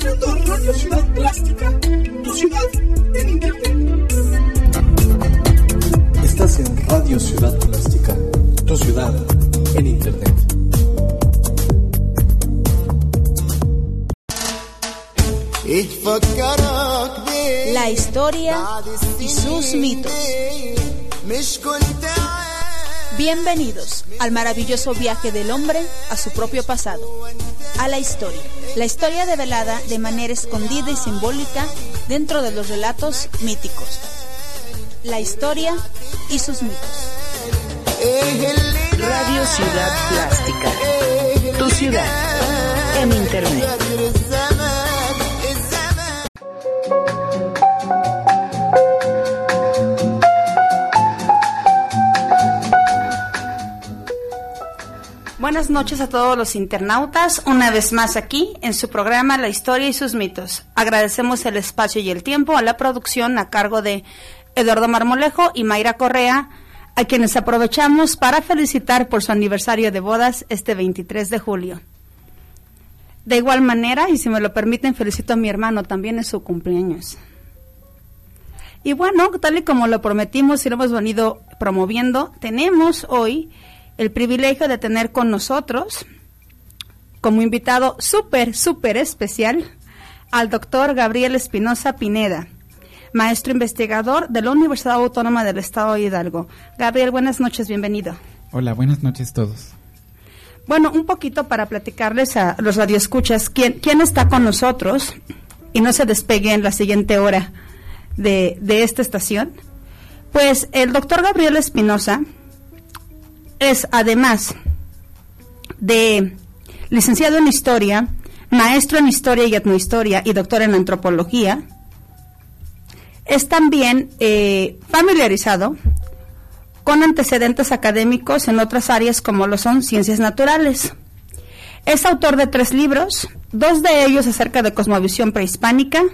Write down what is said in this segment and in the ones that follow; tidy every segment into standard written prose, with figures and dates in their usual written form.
escuchando Radio Ciudad Plástica, tu ciudad en internet. Estás en Radio Ciudad Plástica, tu ciudad en internet. La historia y sus mitos. Bienvenidos al maravilloso viaje del hombre a su propio pasado, a la historia. La historia develada de manera escondida y simbólica dentro de los relatos míticos. La historia y sus mitos. Radio Ciudad Plástica, tu ciudad en internet. Buenas noches a todos los internautas, una vez más aquí en su programa La Historia y sus mitos. Agradecemos el espacio y el tiempo a la producción a cargo de Eduardo Marmolejo y Mayra Correa, a quienes aprovechamos para felicitar por su aniversario de bodas este 23 de julio. De igual manera, y si me lo permiten, felicito a mi hermano, también es su cumpleaños. Y bueno, tal y como lo prometimos y lo hemos venido promoviendo, tenemos hoy el privilegio de tener con nosotros como invitado súper especial al doctor Gabriel Espinosa Pineda, maestro investigador de la Universidad Autónoma del Estado de Hidalgo. Gabriel, buenas noches, bienvenido. Hola, buenas noches a todos. Bueno, un poquito para platicarles a los radioescuchas quién está con nosotros y no se despegue en la siguiente hora de esta estación. Pues el doctor Gabriel Espinosa es, además de licenciado en Historia, maestro en Historia y Etnohistoria y doctor en Antropología, es también familiarizado con antecedentes académicos en otras áreas como lo son ciencias naturales. Es autor de 3 libros, 2 de ellos acerca de cosmovisión prehispánica,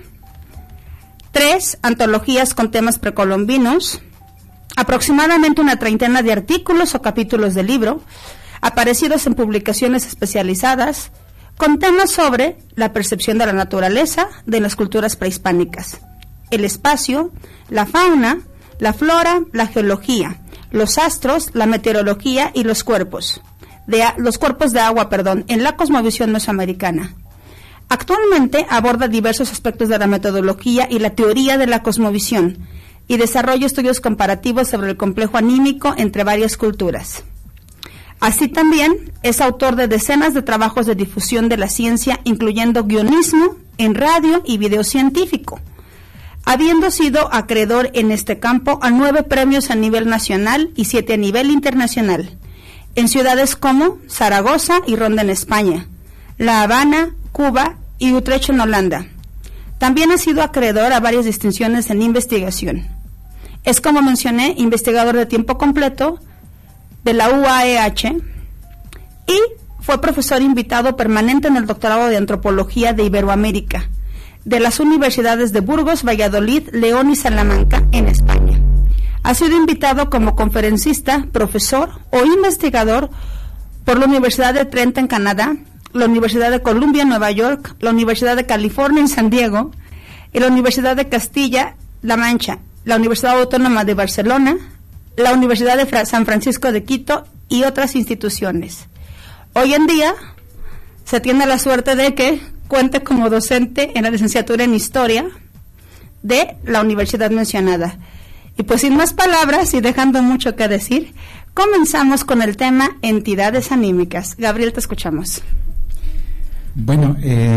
3 antologías con temas precolombinos, aproximadamente una 30 de artículos o capítulos de libro, aparecidos en publicaciones especializadas, con temas sobre la percepción de la naturaleza de las culturas prehispánicas, el espacio, la fauna, la flora, la geología, los astros, la meteorología y los cuerpos de agua, en la cosmovisión mesoamericana. Actualmente aborda diversos aspectos de la metodología y la teoría de la cosmovisión, y desarrolla estudios comparativos sobre el complejo anímico entre varias culturas. Así también es autor de decenas de trabajos de difusión de la ciencia, incluyendo guionismo en radio y video científico, habiendo sido acreedor en este campo a 9 premios a nivel nacional y 7 a nivel internacional, en ciudades como Zaragoza y Ronda en España, La Habana, Cuba y Utrecht en Holanda. También ha sido acreedor a varias distinciones en investigación. Es, como mencioné, investigador de tiempo completo de la UAEH y fue profesor invitado permanente en el doctorado de Antropología de Iberoamérica de las universidades de Burgos, Valladolid, León y Salamanca en España. Ha sido invitado como conferencista, profesor o investigador por la Universidad de Trent en Canadá, la Universidad de Columbia en Nueva York, la Universidad de California en San Diego y la Universidad de Castilla-La Mancha, la Universidad Autónoma de Barcelona, la Universidad de San Francisco de Quito y otras instituciones. Hoy en día se tiene la suerte de que cuente como docente en la licenciatura en Historia de la universidad mencionada. Y pues sin más palabras y dejando mucho que decir, comenzamos con el tema entidades anímicas. Gabriel, te escuchamos. Bueno,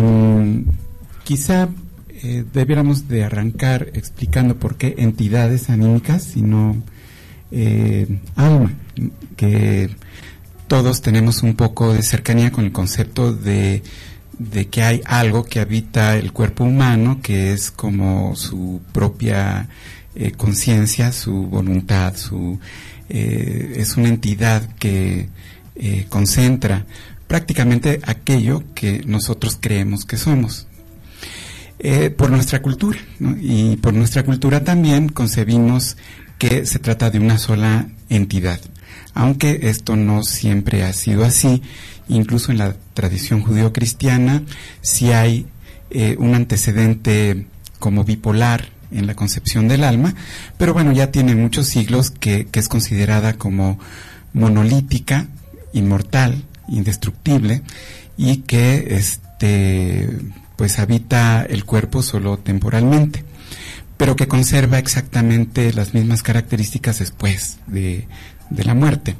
quizá debiéramos de arrancar explicando por qué entidades anímicas y no alma, que todos tenemos un poco de cercanía con el concepto de que hay algo que habita el cuerpo humano, que es como su propia conciencia, su voluntad, es una entidad que concentra prácticamente aquello que nosotros creemos que somos. Por nuestra cultura, ¿no? Y por nuestra cultura también concebimos que se trata de una sola entidad, aunque esto no siempre ha sido así. Incluso en la tradición judeocristiana sí hay un antecedente como bipolar en la concepción del alma, pero bueno, ya tiene muchos siglos que es considerada como monolítica, inmortal, indestructible, y que pues habita el cuerpo solo temporalmente, pero que conserva exactamente las mismas características después de la muerte.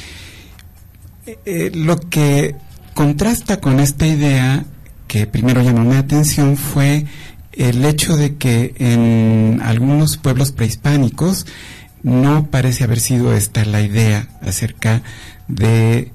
Lo que contrasta con esta idea, que primero llamó mi atención, fue el hecho de que en algunos pueblos prehispánicos no parece haber sido esta la idea acerca de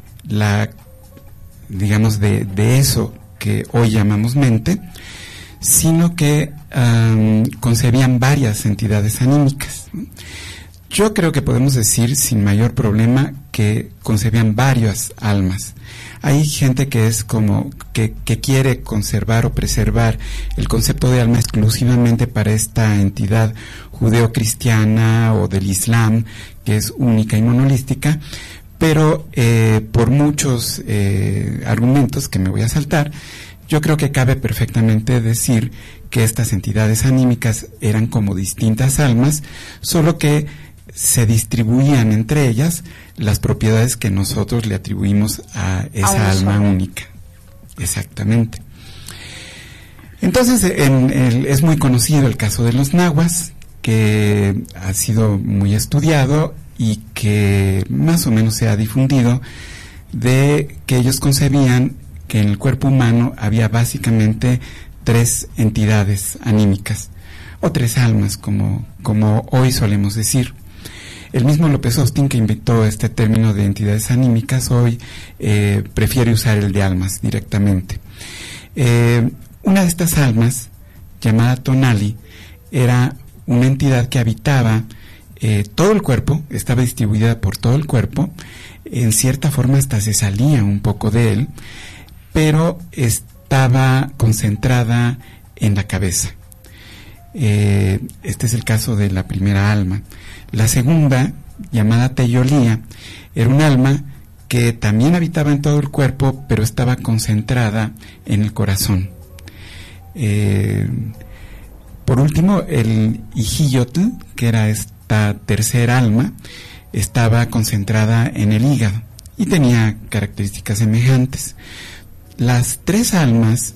de eso que hoy llamamos mente, sino que concebían varias entidades anímicas. Yo creo que podemos decir sin mayor problema que concebían varias almas. Hay gente que es como que quiere conservar o preservar el concepto de alma exclusivamente para esta entidad judeocristiana o del Islam, que es única y monolística, pero por muchos argumentos que me voy a saltar, yo creo que cabe perfectamente decir que estas entidades anímicas eran como distintas almas, solo que se distribuían entre ellas las propiedades que nosotros le atribuimos a esa alma única. Exactamente. Entonces, es muy conocido el caso de los nahuas, que ha sido muy estudiado y que más o menos se ha difundido, de que ellos concebían que en el cuerpo humano había básicamente 3 entidades anímicas, o 3 almas, como hoy solemos decir. El mismo López Austin, que inventó este término de entidades anímicas, hoy prefiere usar el de almas directamente. Una de estas almas, llamada Tonali, era una entidad que habitaba todo el cuerpo, estaba distribuida por todo el cuerpo, en cierta forma hasta se salía un poco de él, pero estaba concentrada en la cabeza. Este es el caso de la primera alma. La segunda, llamada Teyolía, era un alma que también habitaba en todo el cuerpo, pero estaba concentrada en el corazón. Por último, el Ijiyotl, que era esta tercera alma, estaba concentrada en el hígado y tenía características semejantes. Las 3 almas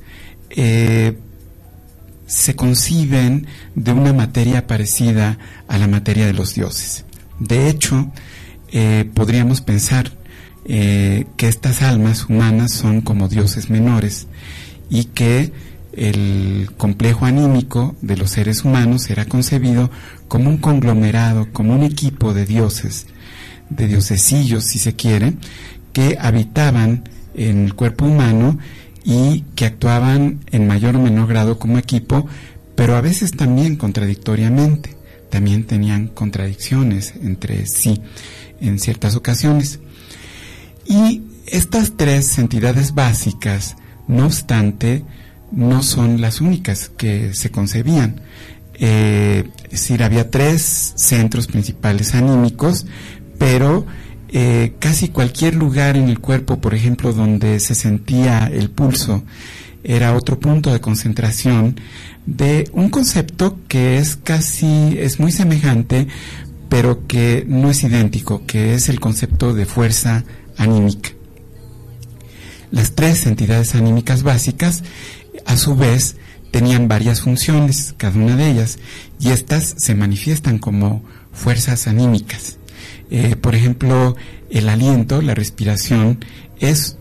se conciben de una materia parecida a la materia de los dioses. De hecho, podríamos pensar que estas almas humanas son como dioses menores y que el complejo anímico de los seres humanos era concebido como un conglomerado, como un equipo de dioses, de diosesillos si se quiere, que habitaban en el cuerpo humano y que actuaban en mayor o menor grado como equipo, pero a veces también contradictoriamente, también tenían contradicciones entre sí en ciertas ocasiones. Y estas 3 entidades básicas, no obstante, no son las únicas que se concebían. Es decir, había 3 centros principales anímicos, pero casi cualquier lugar en el cuerpo, por ejemplo, donde se sentía el pulso, era otro punto de concentración de un concepto que es muy semejante, pero que no es idéntico, que es el concepto de fuerza anímica. Las 3 entidades anímicas básicas, a su vez, tenían varias funciones, cada una de ellas, y estas se manifiestan como fuerzas anímicas. Por ejemplo, el aliento, la respiración, es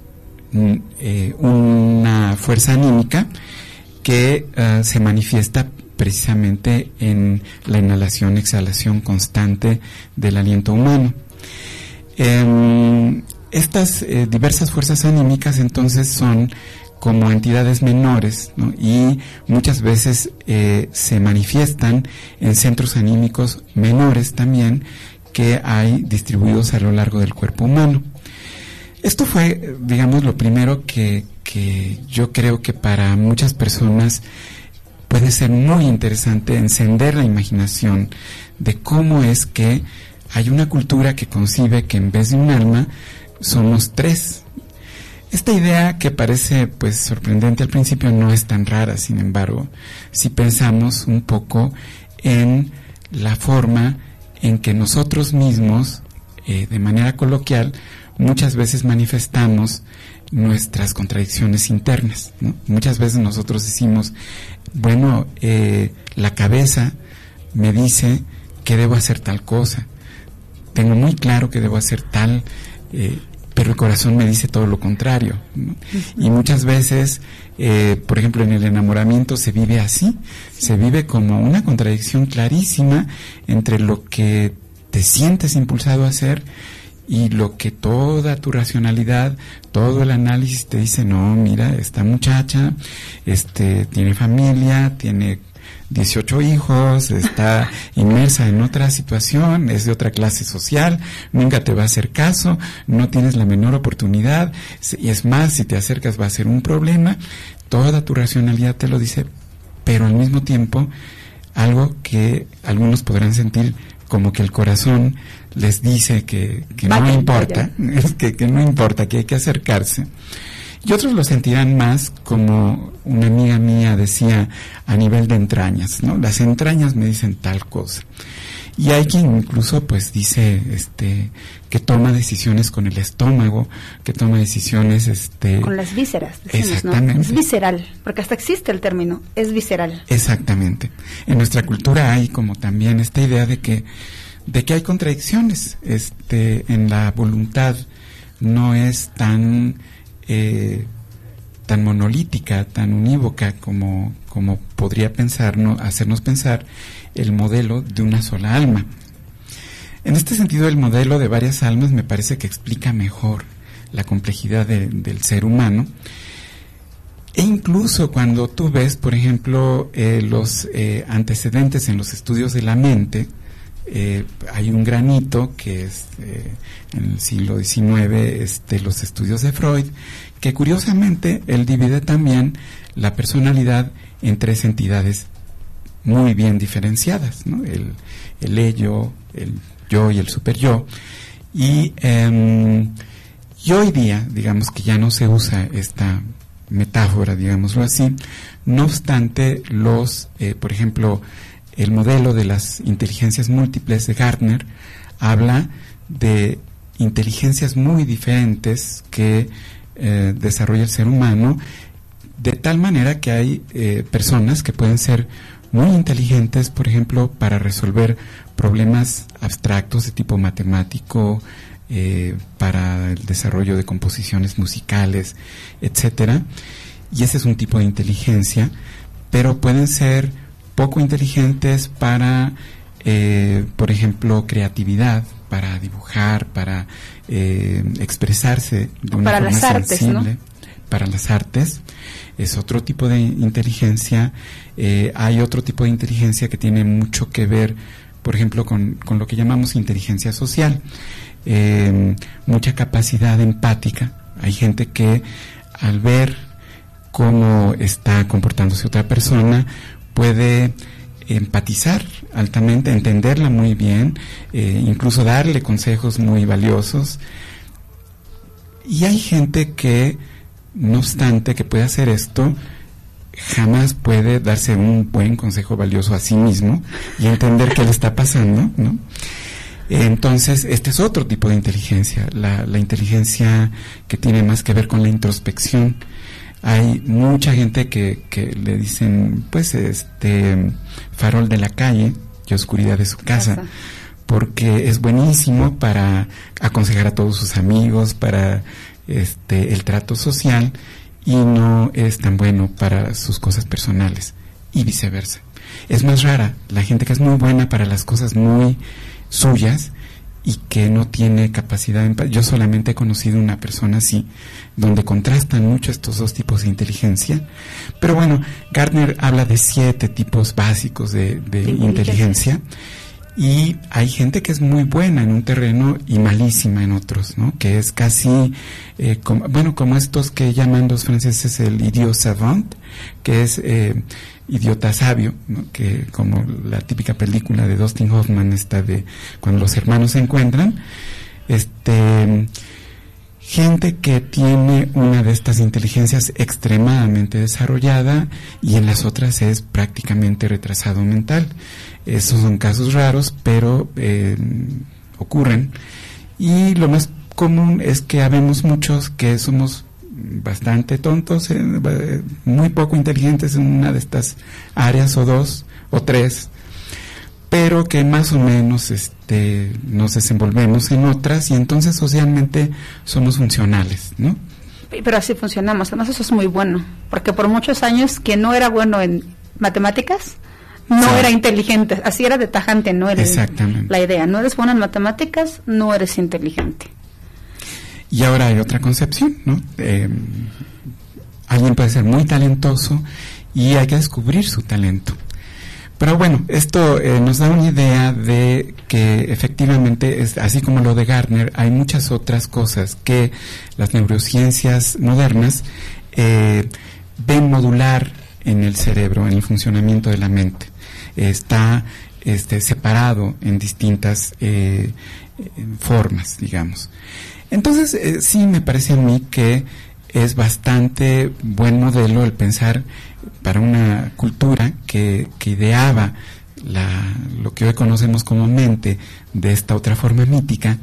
una fuerza anímica que se manifiesta precisamente en la inhalación-exhalación constante del aliento humano. Estas diversas fuerzas anímicas entonces son como entidades menores, ¿no? Y muchas veces se manifiestan en centros anímicos menores también, que hay distribuidos a lo largo del cuerpo humano. Esto fue, digamos, lo primero que yo creo que para muchas personas puede ser muy interesante, encender la imaginación de cómo es que hay una cultura que concibe que en vez de un alma somos 3. Esta idea, que parece pues sorprendente al principio, no es tan rara. Sin embargo, si pensamos un poco en la forma en que nosotros mismos, de manera coloquial, muchas veces manifestamos nuestras contradicciones internas, ¿no? Muchas veces nosotros decimos, bueno, la cabeza me dice que debo hacer tal cosa, tengo muy claro que debo hacer tal, pero el corazón me dice todo lo contrario, ¿no? Y muchas veces, por ejemplo, en el enamoramiento se vive así, se vive como una contradicción clarísima entre lo que te sientes impulsado a hacer y lo que toda tu racionalidad, todo el análisis te dice, no, mira, esta muchacha, tiene familia, tiene 18 hijos, está inmersa en otra situación, es de otra clase social, nunca te va a hacer caso, no tienes la menor oportunidad, y es más, si te acercas va a ser un problema. Toda tu racionalidad te lo dice, pero al mismo tiempo, algo que algunos podrán sentir como que el corazón les dice que no importa, que no importa, que hay que acercarse. Y otros lo sentirán más, como una amiga mía decía, a nivel de entrañas, ¿no? Las entrañas me dicen tal cosa. Y hay quien incluso pues dice que toma decisiones con el estómago, que toma decisiones con las vísceras, decimos, exactamente, ¿no? Es visceral, porque hasta existe el término, es visceral. Exactamente. En nuestra cultura hay como también esta idea de que hay contradicciones, en la voluntad no es tan monolítica, tan unívoca como podría hacernos pensar el modelo de una sola alma. En este sentido, el modelo de varias almas me parece que explica mejor la complejidad del ser humano. E incluso cuando tú ves, por ejemplo, los antecedentes en los estudios de la mente, hay un granito que es en el siglo XIX, los estudios de Freud, que curiosamente él divide también la personalidad en tres entidades muy bien diferenciadas, ¿no? El ello, el yo y el superyo. Y hoy día, digamos que ya no se usa esta metáfora, digámoslo así. No obstante, por ejemplo, el modelo de las inteligencias múltiples de Gardner habla de inteligencias muy diferentes que desarrolla el ser humano, de tal manera que hay personas que pueden ser muy inteligentes, por ejemplo, para resolver problemas abstractos de tipo matemático, para el desarrollo de composiciones musicales, etcétera. Y ese es un tipo de inteligencia, pero pueden ser poco inteligentes para, por ejemplo, creatividad, para dibujar, para expresarse de una forma sensible, ¿no? Para las artes. Es otro tipo de inteligencia. Hay otro tipo de inteligencia que tiene mucho que ver, por ejemplo, con lo que llamamos inteligencia social. Mucha capacidad empática. Hay gente que al ver cómo está comportándose otra persona puede empatizar altamente, entenderla muy bien, incluso darle consejos muy valiosos. Y hay gente que, no obstante que puede hacer esto, jamás puede darse un buen consejo valioso a sí mismo y entender qué le está pasando, ¿no? Entonces, este es otro tipo de inteligencia, la inteligencia que tiene más que ver con la introspección. Hay mucha gente que le dicen, pues, farol de la calle y oscuridad de su casa, porque es buenísimo para aconsejar a todos sus amigos, para el trato social, y no es tan bueno para sus cosas personales, y viceversa. Es más rara la gente que es muy buena para las cosas muy suyas y que no tiene capacidad yo solamente he conocido una persona así, donde contrastan mucho estos dos tipos de inteligencia. Pero bueno, Gardner habla de 7 tipos básicos de inteligencia, y hay gente que es muy buena en un terreno y malísima en otros, ¿no? Que es casi como estos que llaman los franceses el idiot savant, que es idiota sabio, ¿no? Que como la típica película de Dustin Hoffman, esta de cuando los hermanos se encuentran, gente que tiene una de estas inteligencias extremadamente desarrollada y en las otras es prácticamente retrasado mental. Esos son casos raros, pero ocurren. Y lo más común es que habemos muchos que somos bastante tontos, muy poco inteligentes en una de estas áreas, o dos o tres, pero que más o menos nos desenvolvemos en otras, y entonces socialmente somos funcionales, ¿no? Pero así funcionamos. Además, eso es muy bueno, porque por muchos años quien no era bueno en matemáticas no era inteligente. Así era de tajante, ¿no? Exactamente. La idea, no eres bueno en matemáticas, no eres inteligente. Y ahora hay otra concepción, ¿no? Alguien puede ser muy talentoso y hay que descubrir su talento. Pero bueno, esto nos da una idea de que efectivamente, así como lo de Gardner, hay muchas otras cosas que las neurociencias modernas ven modular en el cerebro, en el funcionamiento de la mente. Está separado en distintas formas, digamos. Entonces, sí me parece a mí que es bastante buen modelo el pensar para una cultura que ideaba lo que hoy conocemos como mente de esta otra forma mítica,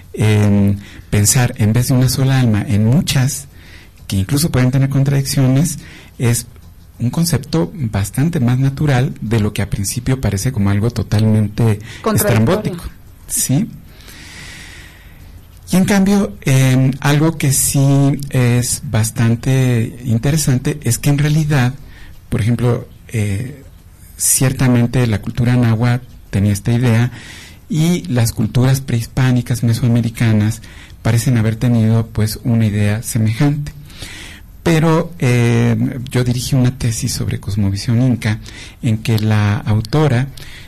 pensar en vez de una sola alma en muchas, que incluso pueden tener contradicciones, es un concepto bastante más natural de lo que a principio parece como algo totalmente estrambótico, ¿sí? Y en cambio, algo que sí es bastante interesante es que en realidad, por ejemplo, ciertamente la cultura náhuatl tenía esta idea, y las culturas prehispánicas mesoamericanas parecen haber tenido pues una idea semejante. Pero yo dirigí una tesis sobre cosmovisión inca en que la autora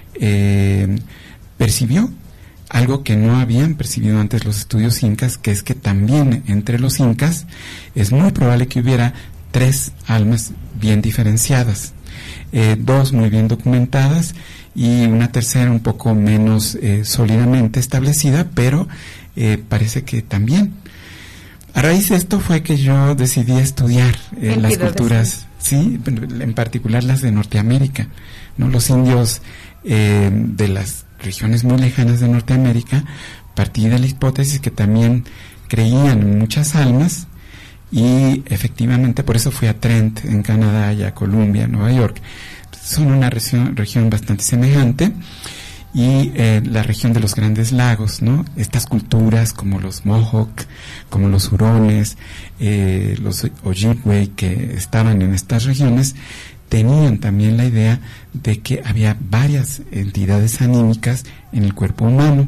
percibió algo que no habían percibido antes los estudios incas, que es que también entre los incas es muy probable que hubiera 3 almas bien diferenciadas, 2 muy bien documentadas y una tercera un poco menos sólidamente establecida, pero parece que también. A raíz de esto fue que yo decidí estudiar las culturas, sí, en particular las de Norteamérica, ¿no? Los indios de las regiones muy lejanas de Norteamérica, partí de la hipótesis que también creían en muchas almas, y efectivamente por eso fui a Trent en Canadá y a Columbia, Nueva York. Son una región bastante semejante, y la región de los Grandes Lagos, ¿no? Estas culturas como los Mohawk, como los Hurones, los Ojibwe que estaban en estas regiones, tenían también la idea de que había varias entidades anímicas en el cuerpo humano.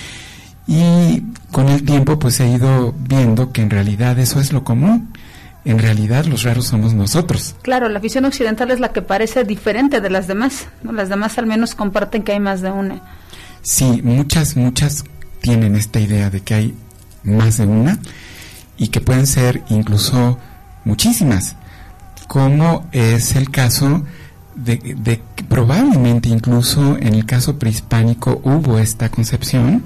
Y con el tiempo pues he ido viendo que en realidad eso es lo común. En realidad los raros somos nosotros. Claro, la visión occidental es la que parece diferente de las demás, ¿no? Las demás al menos comparten que hay más de una. Sí, muchas tienen esta idea de que hay más de una, y que pueden ser incluso muchísimas, como es el caso de que probablemente incluso en el caso prehispánico hubo esta concepción,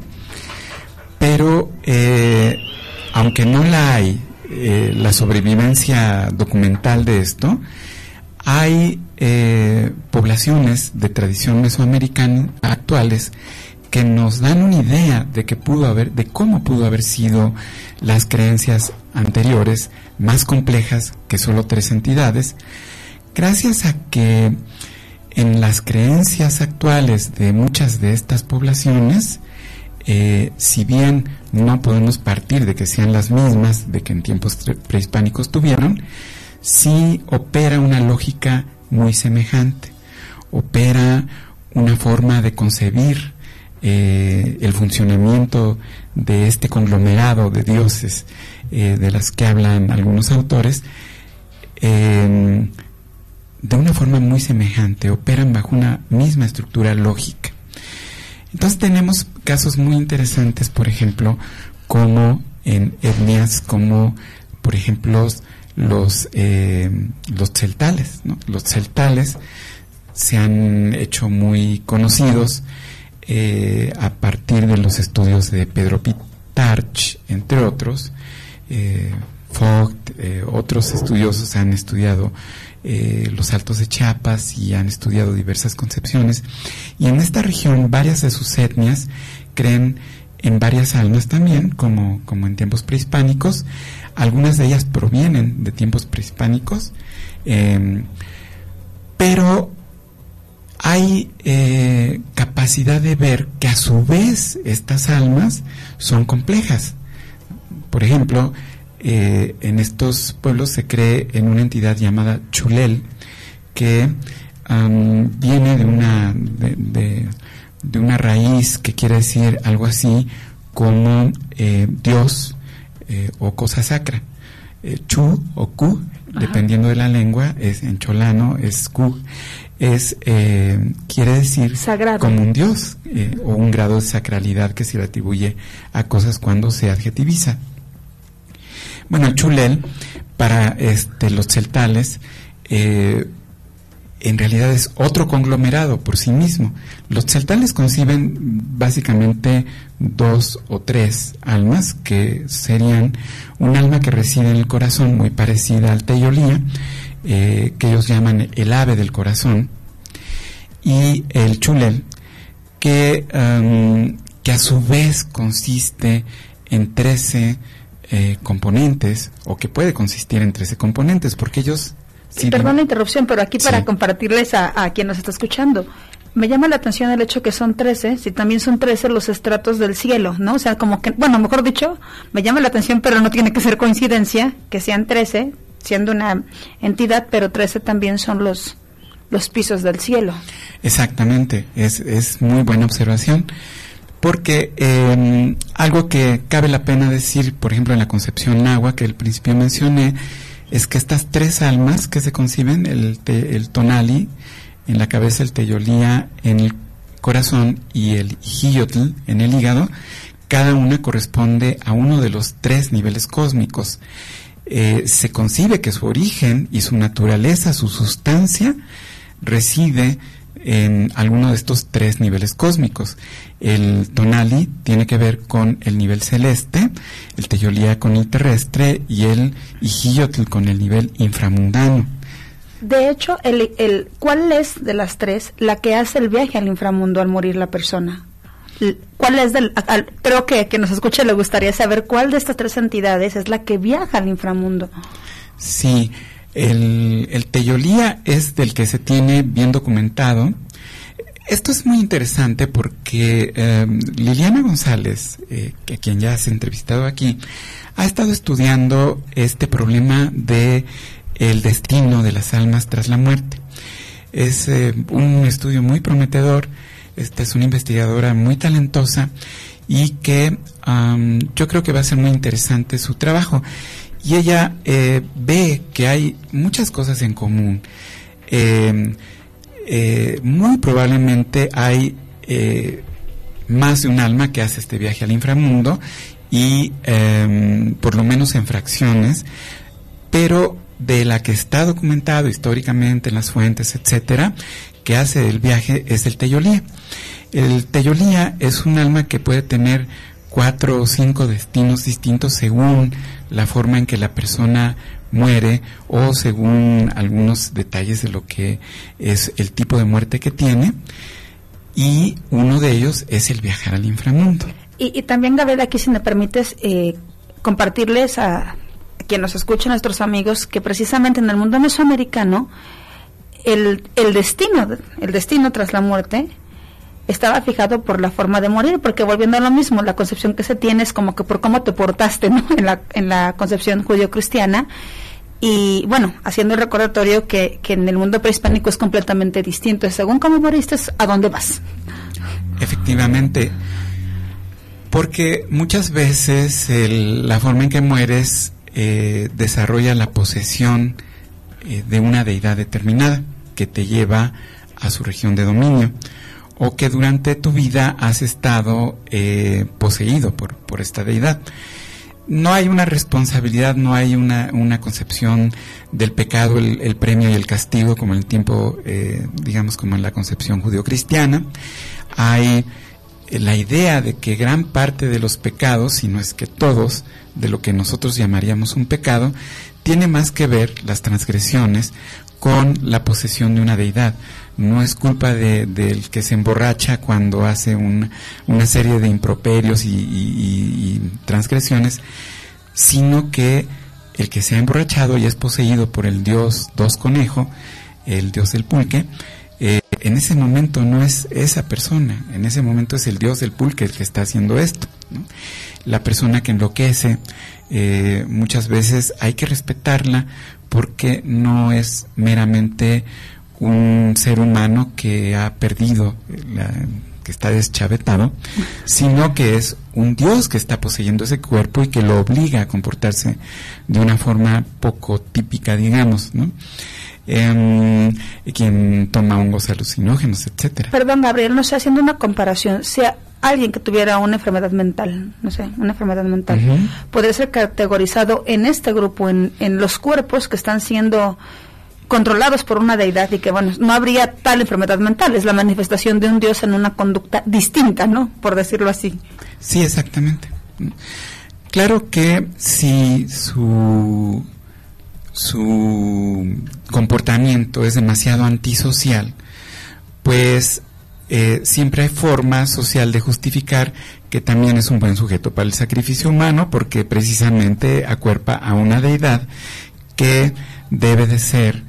pero aunque no la hay, la sobrevivencia documental de esto, hay poblaciones de tradición mesoamericana actuales que nos dan una idea de cómo pudo haber sido las creencias anteriores, más complejas que solo 3 entidades, gracias a que en las creencias actuales de muchas de estas poblaciones, si bien no podemos partir de que sean las mismas de que en tiempos prehispánicos tuvieron, sí opera una lógica muy semejante, opera una forma de concebir el funcionamiento de este conglomerado de dioses de las que hablan algunos autores, de una forma muy semejante, operan bajo una misma estructura lógica. Entonces tenemos casos muy interesantes, por ejemplo, como en etnias como, por ejemplo, los celtales, ¿no? Los celtales se han hecho muy conocidos a partir de los estudios de Pedro Pitarch, entre otros, Vogt, otros estudiosos han estudiado los Altos de Chiapas y han estudiado diversas concepciones, y en esta región varias de sus etnias creen en varias almas también, como en tiempos prehispánicos. Algunas de ellas provienen de tiempos prehispánicos, pero hay capacidad de ver que a su vez estas almas son complejas. Por ejemplo, en estos pueblos se cree en una entidad llamada Chulel, que viene de una raíz que quiere decir algo así como Dios o cosa sacra. Chu o Ku, dependiendo de la lengua, es en cholano es Ku, quiere decir sagrado, como un dios, o un grado de sacralidad que se le atribuye a cosas cuando se adjetiviza. Bueno, el Chulel para los celtales en realidad es otro conglomerado por sí mismo. Los celtales conciben básicamente 2 o 3 almas, que serían un alma que reside en el corazón, muy parecida al Teyolía, que ellos llaman el ave del corazón, y el Chulel, que a su vez consiste en 13 componentes, o que puede consistir en 13 componentes, porque ellos... Perdón la interrupción, pero aquí para compartirles a quien nos está escuchando, me llama la atención el hecho que son 13, si también son 13 los estratos del cielo, ¿no? O sea, como que, bueno, mejor dicho, me llama la atención, pero no tiene que ser coincidencia que sean 13, siendo una entidad, pero 13 también son los pisos del cielo. Exactamente, es muy buena observación, porque algo que cabe la pena decir, por ejemplo, en la concepción náhuatl que al principio mencioné, es que estas 3 almas que se conciben, el tonali en la cabeza, el teyolía en el corazón y el ijiyotl en el hígado, cada una corresponde a uno de los 3 niveles cósmicos. Se concibe que su origen y su naturaleza, su sustancia, reside en alguno de estos 3 niveles cósmicos. El tonali tiene que ver con el nivel celeste, el teyolía con el terrestre y el ijiyotl con el nivel inframundano. De hecho, ¿cuál es de las 3 la que hace el viaje al inframundo al morir la persona? ¿Cuál es creo que nos escuche le gustaría saber cuál de estas 3 entidades es la que viaja al inframundo? Sí, el teyolía es del que se tiene bien documentado. Esto es muy interesante porque Liliana González, a quien ya has entrevistado aquí, ha estado estudiando este problema de el destino de las almas tras la muerte. Es un estudio muy prometedor. Esta es una investigadora muy talentosa y que yo creo que va a ser muy interesante su trabajo. Y ella ve que hay muchas cosas en común. Muy probablemente hay más de un alma que hace este viaje al inframundo, y por lo menos en fracciones, pero de la que está documentado históricamente en las fuentes, etcétera, que hace el viaje es el teyolía. El teyolía es un alma que puede tener 4 o 5 destinos distintos según la forma en que la persona muere o según algunos detalles de lo que es el tipo de muerte que tiene, y uno de ellos es el viajar al inframundo. Y también, Gabriela, aquí si me permites compartirles a quien nos escucha, a nuestros amigos, que precisamente en el mundo mesoamericano el destino tras la muerte estaba fijado por la forma de morir, porque volviendo a lo mismo, la concepción que se tiene es como que por cómo te portaste, ¿no? En la concepción judío-cristiana, y bueno, haciendo el recordatorio que en el mundo prehispánico es completamente distinto, según cómo moriste, ¿a dónde vas? Efectivamente, porque muchas veces la forma en que mueres desarrolla la posesión de una deidad determinada que te lleva a su región de dominio, o que durante tu vida has estado poseído por esta deidad. No hay una responsabilidad, no hay una concepción del pecado, el premio y el castigo como en el tiempo, digamos, como en la concepción judeocristiana. Hay la idea de que gran parte de los pecados, si no es que todos, de lo que nosotros llamaríamos un pecado, tiene más que ver, las transgresiones, con la posesión de una deidad. No es culpa del que se emborracha cuando hace una serie de improperios y transgresiones, sino que el que se ha emborrachado y es poseído por el dios Dos Conejo, el dios del pulque, en ese momento no es esa persona, en ese momento es el dios del pulque el que está haciendo esto, ¿no? La persona que enloquece, muchas veces hay que respetarla porque no es meramente un ser humano que ha perdido, que está deschavetado, sino que es un dios que está poseyendo ese cuerpo y que lo obliga a comportarse de una forma poco típica, digamos, ¿no? Quien toma hongos alucinógenos, etcétera. Perdón, Gabriel, no sé, haciendo una comparación, si alguien que tuviera una enfermedad mental, podría ser categorizado en este grupo, en los cuerpos que están siendo controlados por una deidad, y que, bueno, no habría tal enfermedad mental, es la manifestación de un dios en una conducta distinta, ¿no? Por decirlo así. Sí, exactamente. Claro que si su comportamiento es demasiado antisocial, pues siempre hay forma social de justificar que también es un buen sujeto para el sacrificio humano, porque precisamente acuerpa a una deidad que debe de ser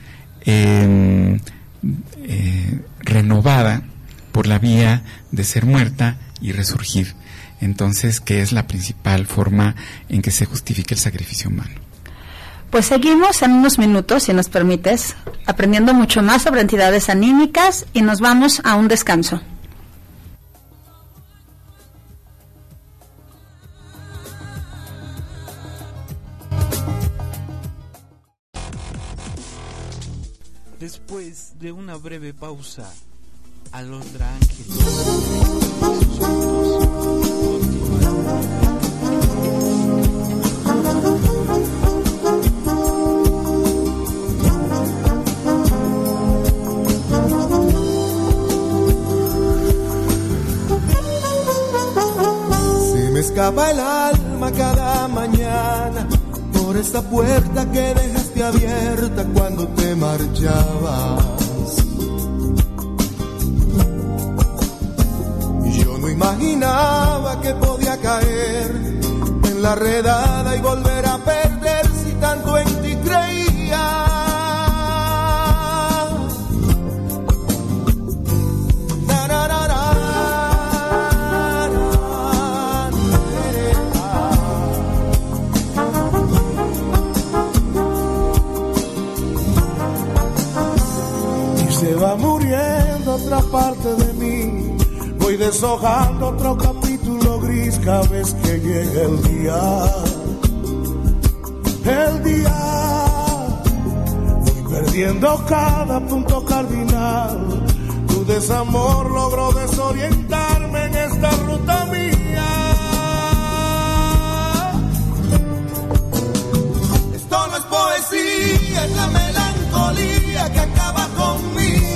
renovada por la vía de ser muerta y resurgir. Entonces, ¿qué es la principal forma en que se justifica el sacrificio humano? Pues seguimos en unos minutos, si nos permites, aprendiendo mucho más sobre entidades anímicas, y nos vamos a un descanso. Después de una breve pausa, Alondra Ángeles y sus frutos continuarán. Escapa el alma cada mañana por esta puerta que dejaste abierta cuando te marchabas. Y yo no imaginaba que podía caer en la redada y volver a perder si tanto en ti creía. Se va muriendo otra parte de mí, voy deshojando otro capítulo gris cada vez que llega el día. Voy perdiendo cada punto cardinal, tu desamor logró desorientarme en esta ruta mía. Esto no es poesía, es la melancolía que acaba conmigo.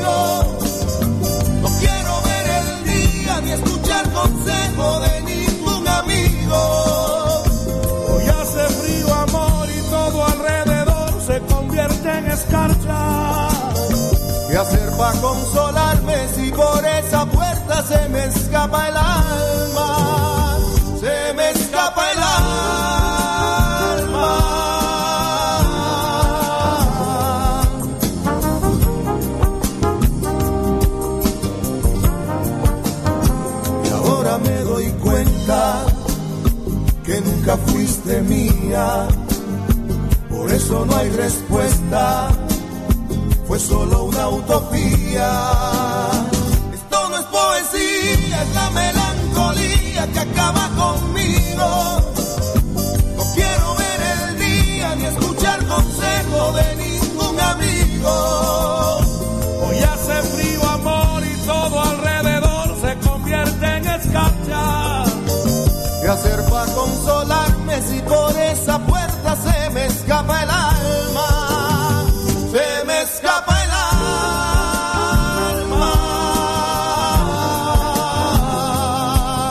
No quiero ver el día ni escuchar consejo de ningún amigo. Hoy hace frío, amor, y todo alrededor se convierte en escarcha. ¿Qué hacer para consolarme si por esa puerta se me escapa el alma? Se me escapa el alma. Me doy cuenta que nunca fuiste mía, por eso no hay respuesta, fue solo una utopía. Esto no es poesía, es la melancolía que acaba conmigo. No quiero ver el día ni escuchar consejo de ningún amigo. Hoy hace frío, amor, y todo alrededor se convierte en escarcha. ¿Qué hacer para consolarme si por esa puerta se me escapa el alma? Se me escapa el alma.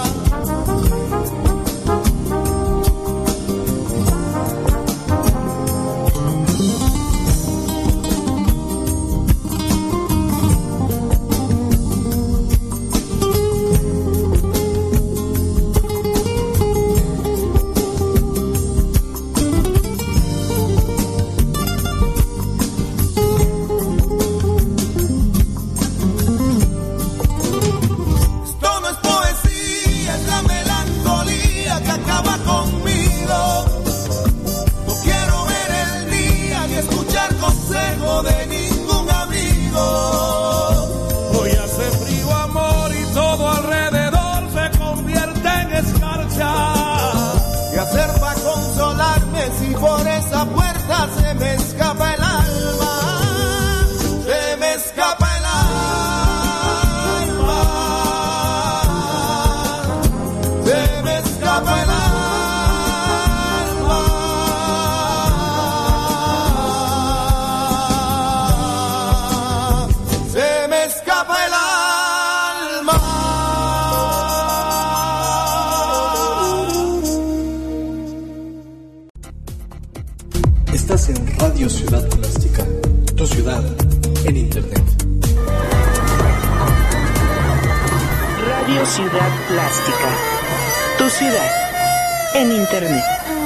Tu ciudad en Internet. Radio Ciudad Plástica. Tu ciudad en Internet.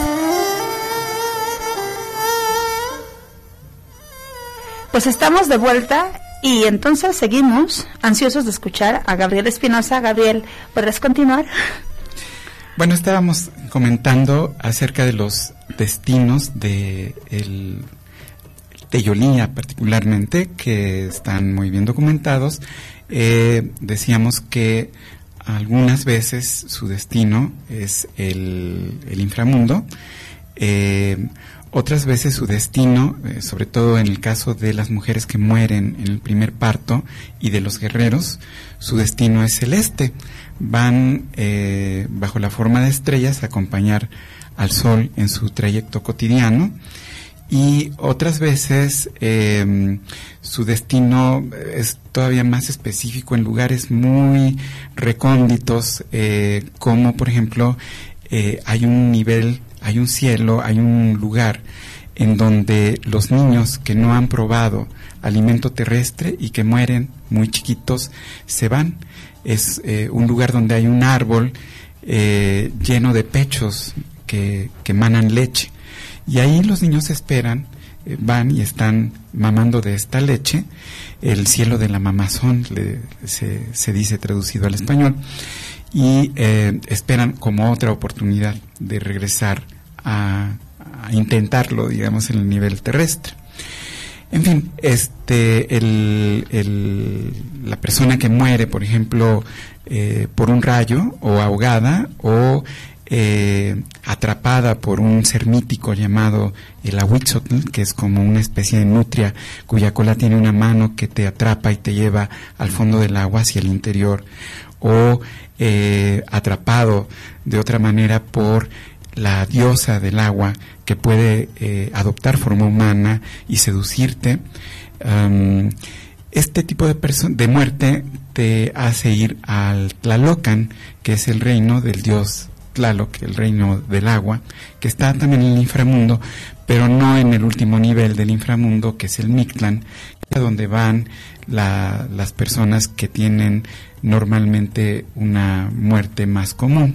Pues estamos de vuelta y entonces seguimos ansiosos de escuchar a Gabriel Espinosa. Gabriel, ¿podrás continuar? Bueno, estábamos comentando acerca de los destinos de Teyolía particularmente, que están muy bien documentados. Decíamos que algunas veces su destino es el inframundo, otras veces su destino, sobre todo en el caso de las mujeres que mueren en el primer parto y de los guerreros, su destino es celeste. Van bajo la forma de estrellas a acompañar al sol en su trayecto cotidiano, y otras veces su destino es todavía más específico en lugares muy recónditos, como por ejemplo hay un nivel, hay un cielo, hay un lugar en donde los niños que no han probado alimento terrestre y que mueren muy chiquitos se van. Es un lugar donde hay un árbol lleno de pechos que emanan leche, y ahí los niños esperan, van y están mamando de esta leche. El cielo de la mamazón se dice traducido al español, y esperan como otra oportunidad de regresar a intentarlo, digamos, en el nivel terrestre. En fin, la persona que muere, por ejemplo, por un rayo, o ahogada, o atrapada por un ser mítico llamado el Ahuitzotl, que es como una especie de nutria cuya cola tiene una mano que te atrapa y te lleva al fondo del agua hacia el interior, o atrapado de otra manera por la diosa del agua, que puede adoptar forma humana y seducirte. Este tipo de muerte te hace ir al Tlalocan, que es el reino del dios Tlaloc, el reino del agua, que está también en el inframundo, pero no en el último nivel del inframundo, que es el Mictlán, a donde van las personas que tienen normalmente una muerte más común.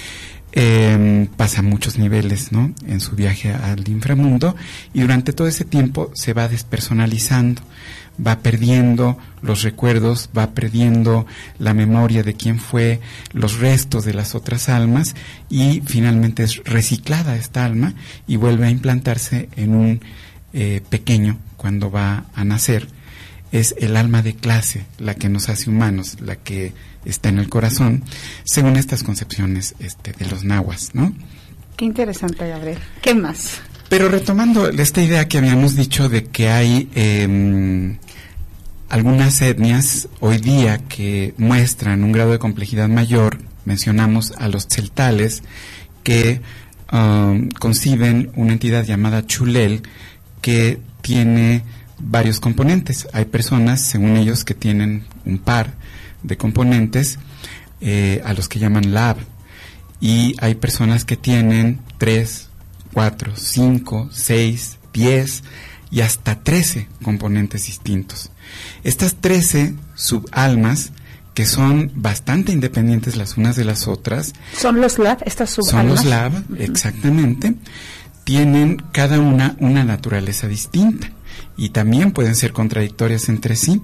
Pasa muchos niveles, ¿no?, en su viaje al inframundo, y durante todo ese tiempo se va despersonalizando, va perdiendo los recuerdos, va perdiendo la memoria de quién fue, los restos de las otras almas, y finalmente es reciclada esta alma y vuelve a implantarse en un pequeño cuando va a nacer. Es el alma de clase la que nos hace humanos, la que está en el corazón, según estas concepciones de los nahuas, ¿no? Qué interesante, Gabriel. ¿Qué más? Pero retomando esta idea que habíamos dicho de que hay algunas etnias hoy día que muestran un grado de complejidad mayor, mencionamos a los tzeltales, que conciben una entidad llamada Chulel, que tiene varios componentes. Hay personas, según ellos, que tienen un par de componentes, a los que llaman Lab, y hay personas que tienen 3, 4, 5, 6, 10 y hasta 13 componentes distintos. Estas 13 subalmas, que son bastante independientes las unas de las otras, ¿son los Lab, estas subalmas? Son los Lab, exactamente. Tienen cada una naturaleza distinta, y también pueden ser contradictorias entre sí.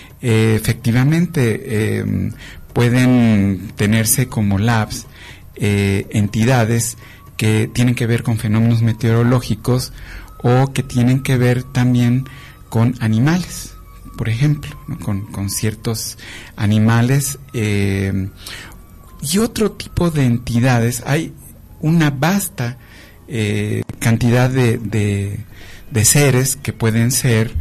Efectivamente, pueden tenerse como labs entidades que tienen que ver con fenómenos meteorológicos, o que tienen que ver también con animales, por ejemplo, ¿no?, con ciertos animales, y otro tipo de entidades. Hay una vasta cantidad de seres que pueden ser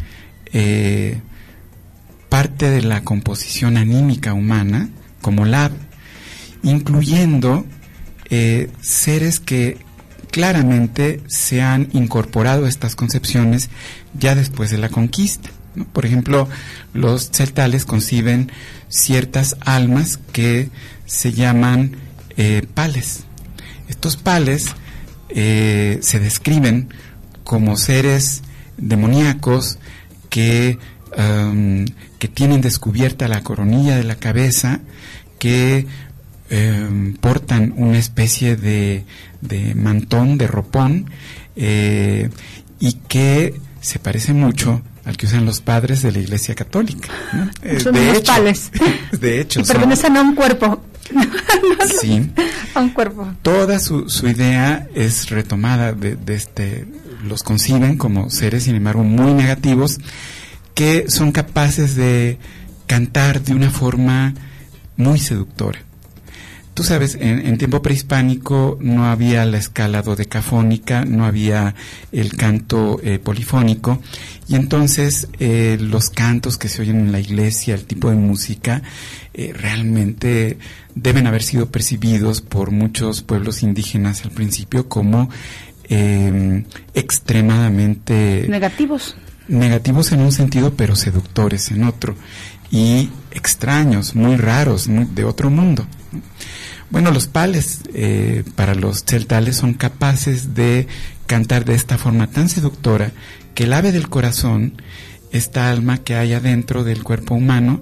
parte de la composición anímica humana como Lab, incluyendo seres que claramente se han incorporado a estas concepciones ya después de la conquista, ¿no? Por ejemplo, los tzeltales conciben ciertas almas que se llaman pales. Estos pales se describen como seres demoníacos que que tienen descubierta la coronilla de la cabeza, que portan una especie de mantón, de ropón, y que se parece mucho al que usan los padres de la Iglesia Católica, ¿no? Son unos pales. De hecho, y pertenecen a un cuerpo. Sí. A un cuerpo. Toda su idea es retomada los conciben como seres, sin embargo, muy negativos, que son capaces de cantar de una forma muy seductora. Tú sabes, en tiempo prehispánico no había la escala dodecafónica, no había el canto polifónico, y entonces los cantos que se oyen en la iglesia, el tipo de música, realmente deben haber sido percibidos por muchos pueblos indígenas al principio como extremadamente negativos en un sentido, pero seductores en otro, y extraños, muy raros, de otro mundo. Bueno, los pales para los tzeltales son capaces de cantar de esta forma tan seductora que el ave del corazón, esta alma que hay adentro del cuerpo humano,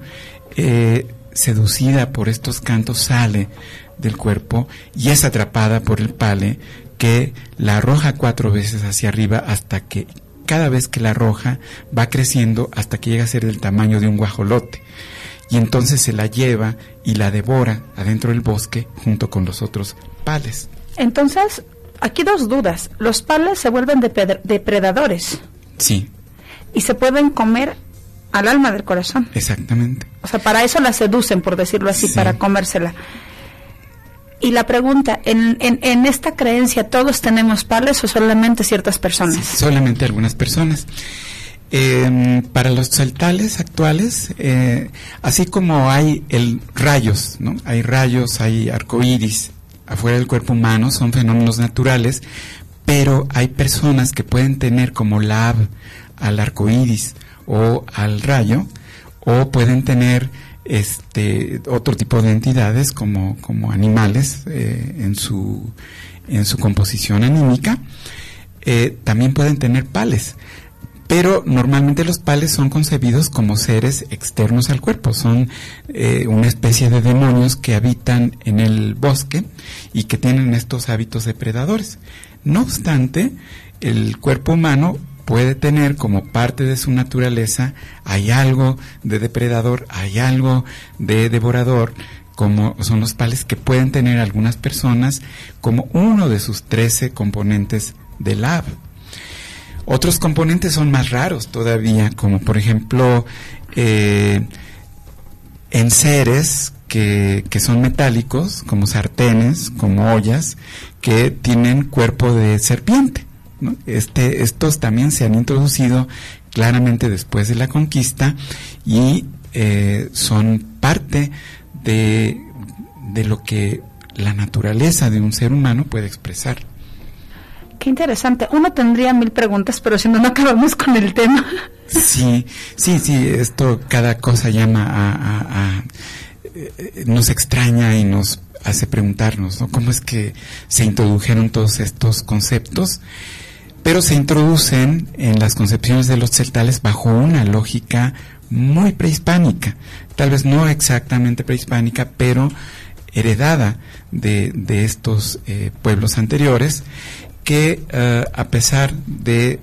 seducida por estos cantos, sale del cuerpo y es atrapada por el pale, que la arroja 4 veces hacia arriba, hasta que cada vez que la arroja va creciendo hasta que llega a ser del tamaño de un guajolote. Y entonces se la lleva y la devora adentro del bosque junto con los otros pales. Entonces, aquí 2 dudas. Los pales se vuelven depredadores. Sí. Y se pueden comer al alma del corazón. Exactamente. O sea, para eso la seducen, por decirlo así, sí, para comérsela. Y la pregunta, ¿en esta creencia todos tenemos pales o solamente ciertas personas? Sí, solamente algunas personas. Para los tzeltales actuales, así como hay rayos, ¿no? Hay rayos, hay arcoíris afuera del cuerpo humano, son fenómenos naturales, pero hay personas que pueden tener como la ave al arcoíris o al rayo, o pueden tener otro tipo de entidades como animales en su composición anímica. También pueden tener pales. Pero normalmente los pales son concebidos como seres externos al cuerpo, son una especie de demonios que habitan en el bosque y que tienen estos hábitos depredadores. No obstante, el cuerpo humano puede tener como parte de su naturaleza, hay algo de depredador, hay algo de devorador, como son los pales, que pueden tener algunas personas como uno de sus 13 componentes del ave. Otros componentes son más raros todavía, como por ejemplo enseres que son metálicos, como sartenes, como ollas, que tienen cuerpo de serpiente, ¿no? Estos también se han introducido claramente después de la conquista y son parte de lo que la naturaleza de un ser humano puede expresar. Qué interesante. Uno tendría 1000 preguntas, pero si no acabamos con el tema. Sí, esto, cada cosa llama nos extraña y nos hace preguntarnos, ¿no? ¿Cómo es que se introdujeron todos estos conceptos? Pero se introducen en las concepciones de los tzeltales bajo una lógica muy prehispánica, tal vez no exactamente prehispánica, pero heredada de estos pueblos anteriores, que a pesar de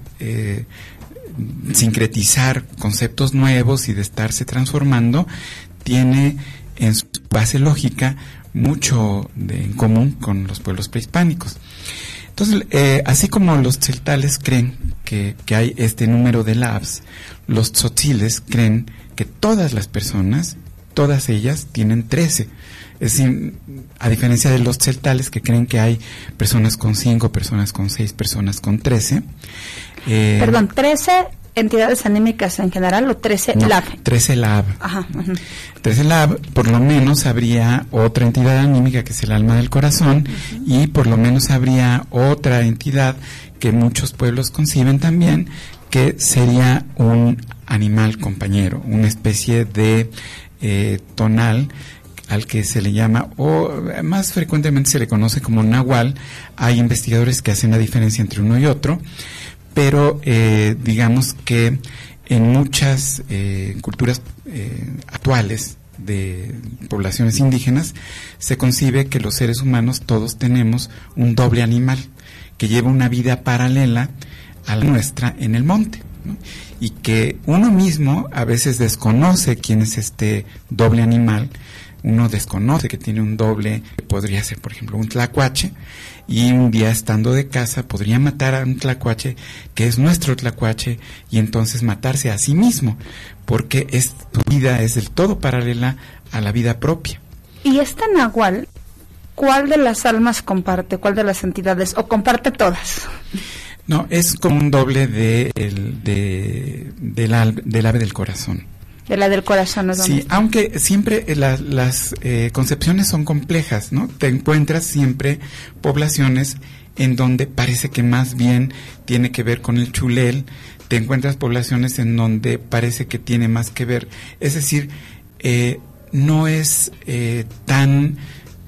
sincretizar conceptos nuevos y de estarse transformando, tiene en su base lógica mucho en común con los pueblos prehispánicos. Entonces, así como los tzeltales creen que hay este número de labs, los tzotziles creen que todas las personas, todas ellas, tienen 13. Es decir, a diferencia de los tzeltales, que creen que hay personas con 5, personas con 6, personas con 13. Perdón, 13 entidades anímicas en general o 13 lab. 13 lab. Ajá. 13 lab, por lo menos habría otra entidad anímica que es el alma del corazón, y por lo menos habría otra entidad que muchos pueblos conciben también, que sería un animal compañero, una especie de tonal, al que se le llama, o más frecuentemente se le conoce como nahual. Hay investigadores que hacen la diferencia entre uno y otro, pero digamos que en muchas culturas actuales de poblaciones indígenas se concibe que los seres humanos todos tenemos un doble animal que lleva una vida paralela a la nuestra en el monte, ¿no? Y que uno mismo a veces desconoce quién es este doble animal. Uno desconoce que tiene un doble, que podría ser, por ejemplo, un tlacuache, y un día estando de casa podría matar a un tlacuache que es nuestro tlacuache, y entonces matarse a sí mismo, porque su vida es del todo paralela a la vida propia. Y este nahual, ¿cuál de las almas comparte? ¿Cuál de las entidades? ¿O comparte todas? No, es como un doble del ave del corazón. De la del corazón, ¿no? Sí, aunque siempre las concepciones son complejas, ¿no? Te encuentras siempre poblaciones en donde parece que más bien tiene que ver con el chulel, te encuentras poblaciones en donde parece que tiene más que ver, es decir, no es tan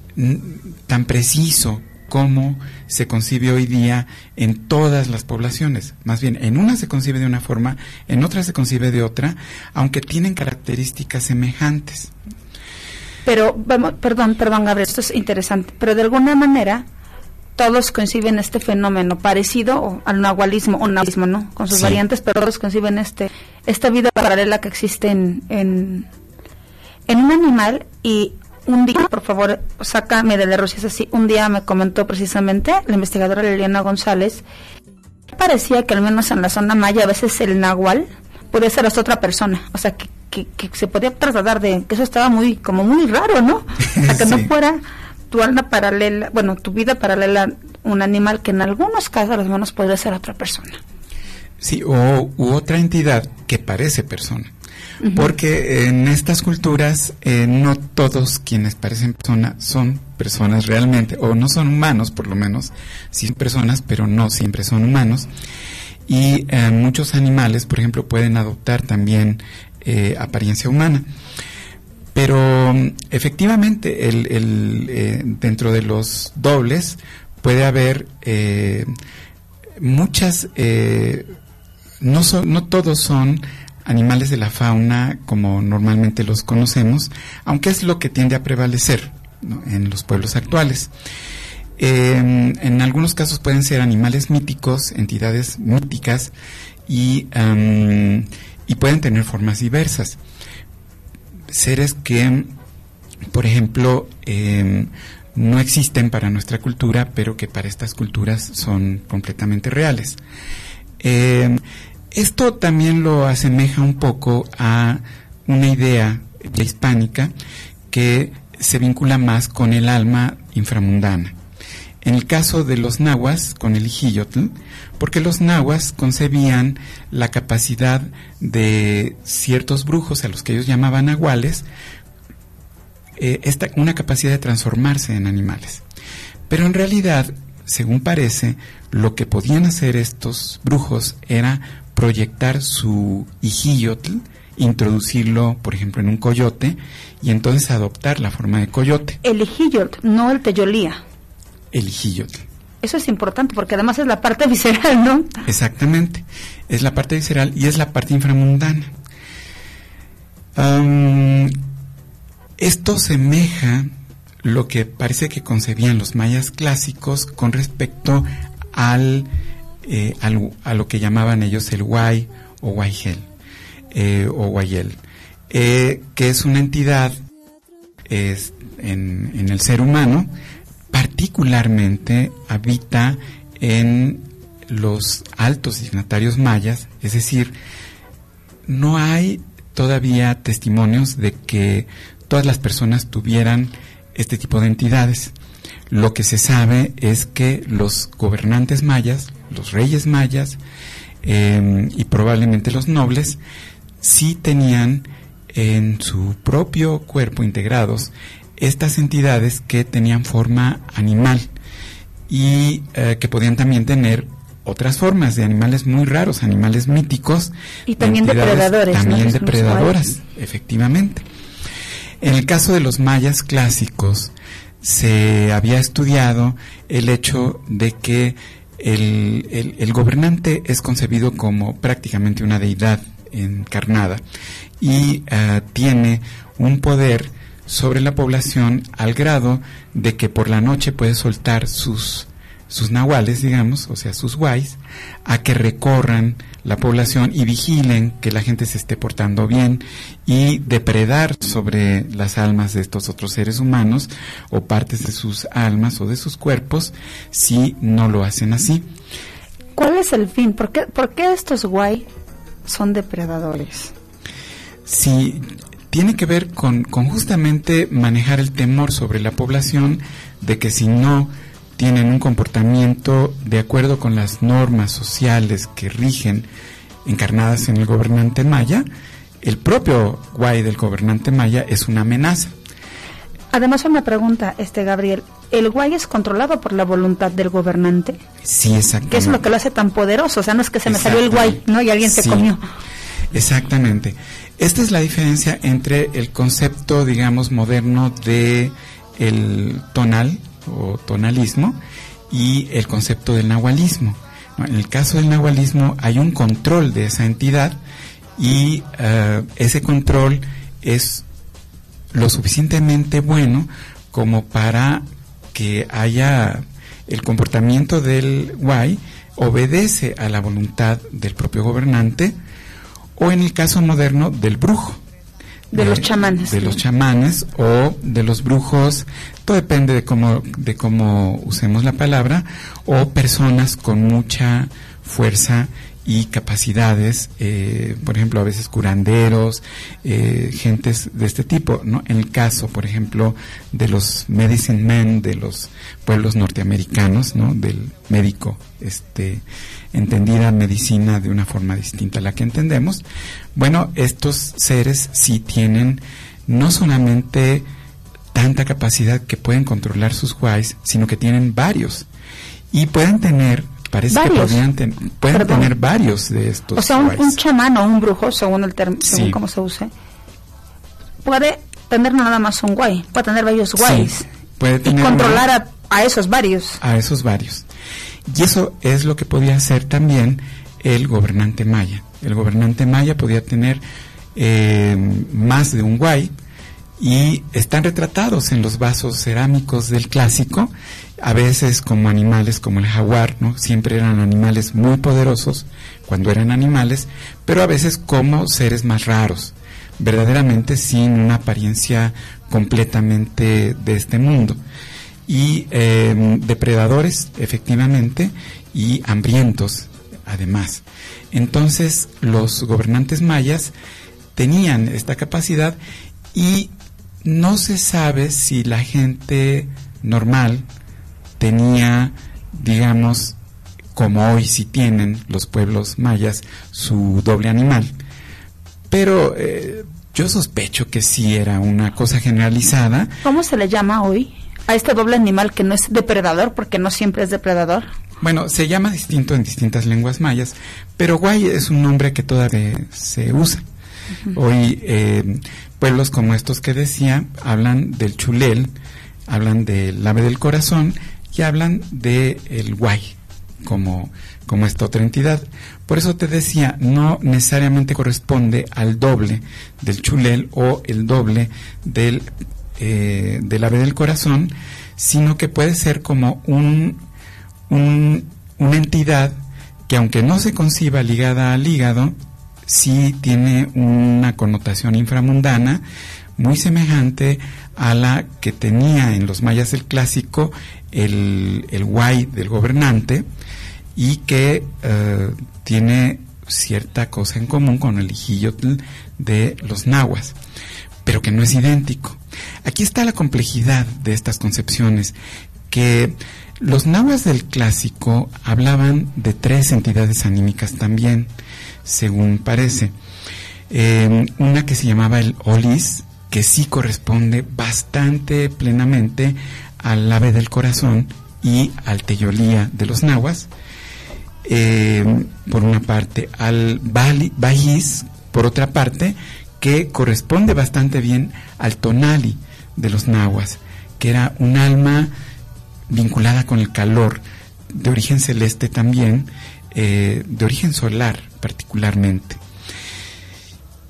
preciso como se concibe hoy día en todas las poblaciones. Más bien, en una se concibe de una forma, en otra se concibe de otra, aunque tienen características semejantes. Pero, perdón, Gabriel, esto es interesante, pero de alguna manera todos conciben este fenómeno parecido al nahualismo, o nahualismo, ¿no? Con sus variantes, pero todos conciben esta vida paralela que existe en un animal. Y un día, por favor, sácame del error si es así, un día me comentó precisamente la investigadora Liliana González, parecía que al menos en la zona maya a veces el nahual podía ser hasta otra persona, o sea, que se podía trasladar que eso estaba muy raro, ¿no? O sea, que no fuera tu alma paralela, tu vida paralela, un animal que en algunos casos a lo menos podría ser otra persona. Sí, u otra entidad que parece persona. Uh-huh. Porque en estas culturas no todos quienes parecen personas son personas realmente, o no son humanos por lo menos, sí son personas, pero no siempre son humanos. Y muchos animales, por ejemplo, pueden adoptar también apariencia humana. Pero efectivamente, dentro de los dobles puede haber muchas, no todos son animales de la fauna como normalmente los conocemos, aunque es lo que tiende a prevalecer, ¿no?, en los pueblos actuales. En algunos casos pueden ser animales míticos, entidades míticas, y pueden tener formas diversas. Seres que, por ejemplo, no existen para nuestra cultura, pero que para estas culturas son completamente reales. Esto también lo asemeja un poco a una idea hispánica que se vincula más con el alma inframundana. En el caso de los nahuas, con el Ijiyotl, porque los nahuas concebían la capacidad de ciertos brujos, a los que ellos llamaban nahuales, una capacidad de transformarse en animales. Pero en realidad, según parece, lo que podían hacer estos brujos era proyectar su Ijiyotl, introducirlo, por ejemplo, en un coyote, y entonces adoptar la forma de coyote. El Ijiyotl, no el teyolía. El Ijiyotl. Eso es importante porque además es la parte visceral, ¿no? Exactamente, es la parte visceral y es la parte inframundana. Esto semeja lo que parece que concebían los mayas clásicos con respecto a lo que llamaban ellos el Huay o Huayel, o Huayel, que es una entidad en el ser humano. Particularmente habita en los altos dignatarios mayas, es decir, no hay todavía testimonios de que todas las personas tuvieran este tipo de entidades. Lo que se sabe es que los gobernantes mayas, los reyes mayas y probablemente los nobles sí tenían en su propio cuerpo integrados estas entidades que tenían forma animal y que podían también tener otras formas de animales muy raros, animales míticos. Y también depredadores. También ¿no? depredadoras, efectivamente. En el caso de los mayas clásicos, se había estudiado el hecho de que el gobernante es concebido como prácticamente una deidad encarnada y tiene un poder sobre la población al grado de que por la noche puede soltar sus nahuales, digamos, o sea, sus guays, a que recorran la población y vigilen que la gente se esté portando bien y depredar sobre las almas de estos otros seres humanos o partes de sus almas o de sus cuerpos si no lo hacen así. ¿Cuál es el fin? ¿Por qué estos guay son depredadores? Sí, tiene que ver con justamente manejar el temor sobre la población de que si no tienen un comportamiento de acuerdo con las normas sociales que rigen encarnadas en el gobernante maya, el propio guay del gobernante maya es una amenaza. Además, una pregunta, Gabriel, ¿el guay es controlado por la voluntad del gobernante? Sí, exactamente. ¿Qué es lo que lo hace tan poderoso? O sea, no es que se me salió el guay, ¿no? Y alguien se comió. Exactamente. Esta es la diferencia entre el concepto, digamos, moderno de el tonal o tonalismo y el concepto del nahualismo. En el caso del nahualismo hay un control de esa entidad y ese control es lo suficientemente bueno como para que haya el comportamiento del guay obedece a la voluntad del propio gobernante, o en el caso moderno del brujo. De los chamanes. De los chamanes o de los brujos, todo depende de cómo usemos la palabra, o personas con mucha fuerza y capacidades, por ejemplo, a veces curanderos, gentes de este tipo, ¿no? En el caso, por ejemplo, de los medicine men de los pueblos norteamericanos, ¿no? Del médico, entendida medicina de una forma distinta a la que entendemos. Bueno, estos seres sí tienen no solamente tanta capacidad que pueden controlar sus guays, sino que tienen varios y pueden tener, parece ¿varios? Que pueden tener varios de estos. O sea, un chamán o un brujo, según el término, según cómo se use, puede tener no nada más un guay, puede tener varios guays, sí, puede tener y controlar a esos varios. A esos varios. Y eso es lo que podía hacer también el gobernante maya. El gobernante maya podía tener más de un guay, y están retratados en los vasos cerámicos del clásico, a veces como animales como el jaguar, ¿no? Siempre eran animales muy poderosos cuando eran animales, pero a veces como seres más raros, verdaderamente sin una apariencia completamente de este mundo. Y depredadores, efectivamente, y hambrientos, además. Entonces, los gobernantes mayas tenían esta capacidad y no se sabe si la gente normal tenía, digamos, como hoy sí tienen los pueblos mayas, su doble animal. Pero yo sospecho que sí era una cosa generalizada. ¿Cómo se le llama hoy a este doble animal que no es depredador, porque no siempre es depredador? Bueno, se llama distinto en distintas lenguas mayas, pero guay es un nombre que todavía se usa. Uh-huh. Hoy pueblos como estos que decía hablan del chulel, hablan del ave del corazón y hablan de el guay como esta otra entidad. Por eso te decía, no necesariamente corresponde al doble del chulel o el doble del ave del corazón, sino que puede ser como una entidad que, aunque no se conciba ligada al hígado, sí tiene una connotación inframundana muy semejante a la que tenía en los mayas del clásico el guay del gobernante, y que tiene cierta cosa en común con el ijillotl de los nahuas, pero que no es idéntico. Aquí está la complejidad de estas concepciones, que los nahuas del clásico hablaban de 3 entidades anímicas también, según parece. Una que se llamaba el Olis, que sí corresponde bastante plenamente al ave del corazón y al Teyolía de los nahuas, por una parte, al Bayis, por otra parte, que corresponde bastante bien al Tonali de los nahuas, que era un alma vinculada con el calor, de origen celeste también, de origen solar particularmente.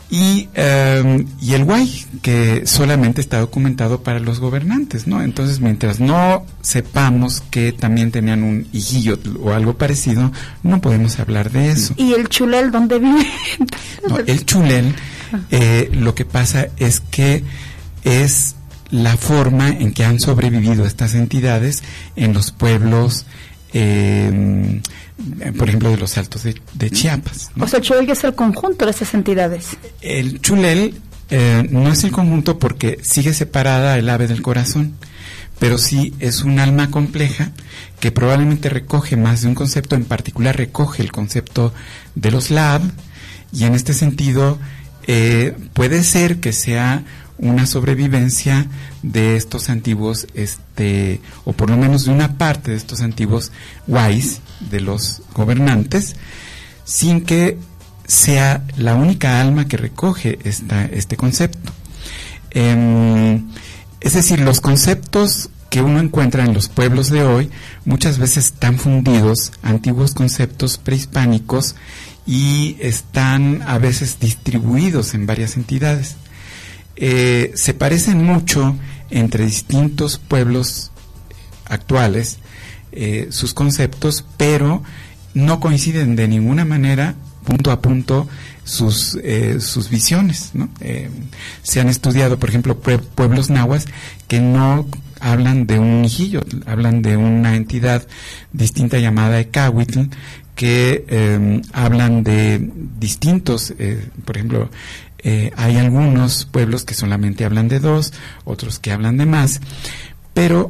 y el Huay, que solamente está documentado para los gobernantes, ¿no? Entonces, mientras no sepamos que también tenían un hijillotl o algo parecido, no podemos hablar de eso. ¿Y el Chulel dónde vive? No, el Chulel, lo que pasa es que es la forma en que han sobrevivido estas entidades en los pueblos, por ejemplo, de los Altos de Chiapas, ¿no? O sea, el Chulel es el conjunto de estas entidades. El Chulel no es el conjunto porque sigue separada el ave del corazón, pero sí es un alma compleja que probablemente recoge más de un concepto, en particular recoge el concepto de los Lab, y en este sentido puede ser que sea una sobrevivencia de estos antiguos, o por lo menos de una parte de estos antiguos Huays, de los gobernantes, sin que sea la única alma que recoge este concepto. Es decir, los conceptos que uno encuentra en los pueblos de hoy muchas veces están fundidos a antiguos conceptos prehispánicos y están a veces distribuidos en varias entidades. Se parecen mucho entre distintos pueblos actuales sus conceptos, pero no coinciden de ninguna manera punto a punto sus visiones, ¿no? Se han estudiado, por ejemplo, pueblos nahuas que no hablan de un hijillo, hablan de una entidad distinta llamada Ecahuitl, que hablan de distintos, por ejemplo, hay algunos pueblos que solamente hablan de dos, otros que hablan de más, pero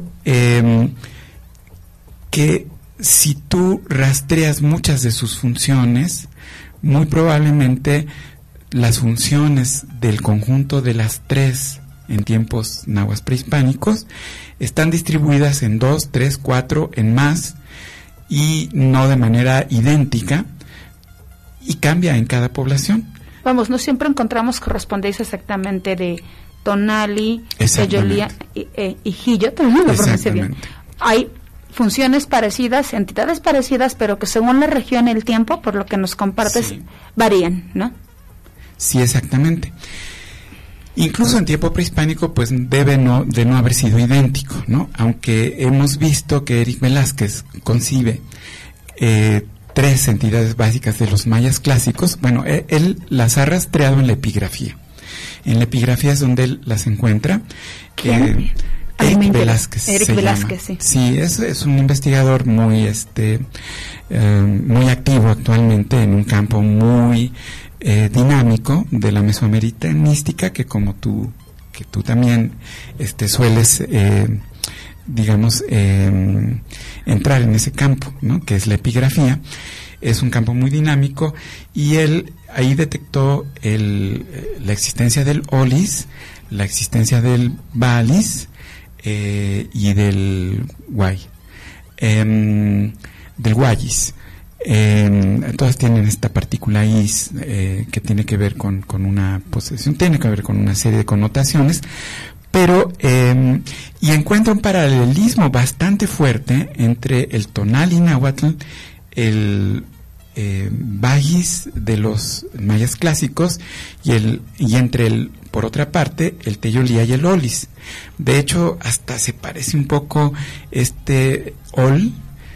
que si tú rastreas muchas de sus funciones, muy probablemente las funciones del conjunto de las tres en tiempos nahuas prehispánicos están distribuidas en 2, 3, 4, en más, y no de manera idéntica, y cambia en cada población. Vamos, no siempre encontramos correspondencia exactamente de Tonali, Teyolía y Jillot, no lo pronuncié bien. Hay funciones parecidas, entidades parecidas, pero que según la región y el tiempo, por lo que nos compartes, sí, varían, ¿no? Sí, exactamente. Incluso en tiempo prehispánico, pues debe de no haber sido idéntico, ¿no? Aunque hemos visto que Eric Velázquez concibe tres entidades básicas de los mayas clásicos. Bueno, él las ha rastreado en la epigrafía. En la epigrafía es donde él las encuentra. Eric Velázquez. Eric Velázquez, sí. Sí, es un investigador muy muy activo actualmente en un campo muy dinámico de la mesoamericanística, que como tú también sueles digamos entrar en ese campo, ¿no? Que es la epigrafía. Es un campo muy dinámico, y él ahí detectó la existencia del Olis, la existencia del Balis y del Huay, del Huayis. Todas tienen esta partícula is que tiene que ver con una posesión, tiene que ver con una serie de connotaciones, pero y encuentra un paralelismo bastante fuerte entre el Tonali náhuatl, el Bagis de los mayas clásicos y entre por otra parte, el Teyolía y el Olis. De hecho, hasta se parece un poco Ol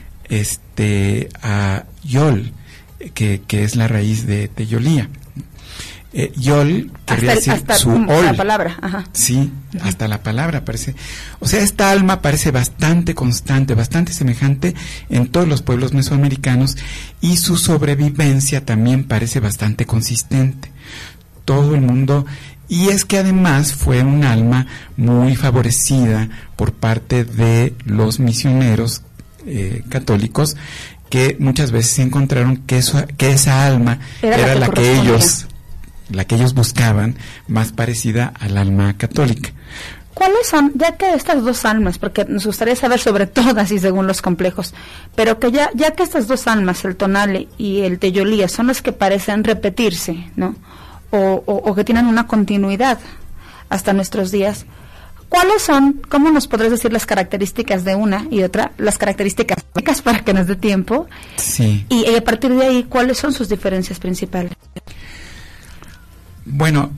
a Yol, que es la raíz de Teyolía. Yol querría decir hasta su Ol. La palabra, ajá. Sí, hasta la palabra parece. O sea, esta alma parece bastante constante, bastante semejante en todos los pueblos mesoamericanos, y su sobrevivencia también parece bastante consistente. Todo el mundo. Y es que además fue un alma muy favorecida por parte de los misioneros católicos, que muchas veces encontraron que esa alma era la que ellos buscaban, más parecida al alma católica. ¿Cuáles son, ya que estas dos almas, porque nos gustaría saber sobre todas y según los complejos, pero que ya que estas dos almas, el Tonali y el Teyolía, son las que parecen repetirse, ¿no? O que tienen una continuidad hasta nuestros días, ¿cuáles son, cómo nos podrías decir las características de una y otra, las características para que nos dé tiempo? Sí. Y a partir de ahí, ¿cuáles son sus diferencias principales? Bueno,